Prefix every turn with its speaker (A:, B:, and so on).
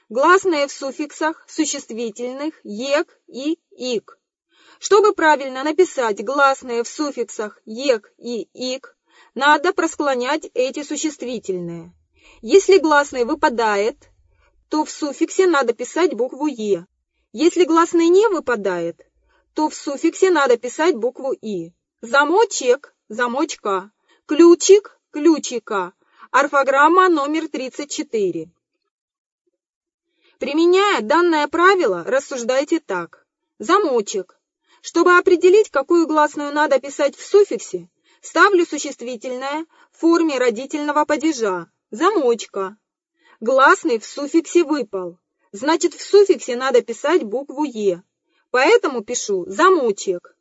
A: Гласные в суффиксах существительных ек и ик. Чтобы правильно написать гласные в суффиксах ек и ик, надо просклонять эти существительные. Если гласный выпадает, то в суффиксе надо писать букву «е». Если гласный не выпадает, то в суффиксе надо писать букву «и». Замочек – замочка, ключик – ключика. Орфограмма номер 34. Применяя данное правило, рассуждайте так. Замочек. Чтобы определить, какую гласную надо писать в суффиксе, ставлю существительное в форме родительного падежа. Замочка. Гласный в суффиксе выпал. Значит, в суффиксе надо писать букву «е». Поэтому пишу замочек.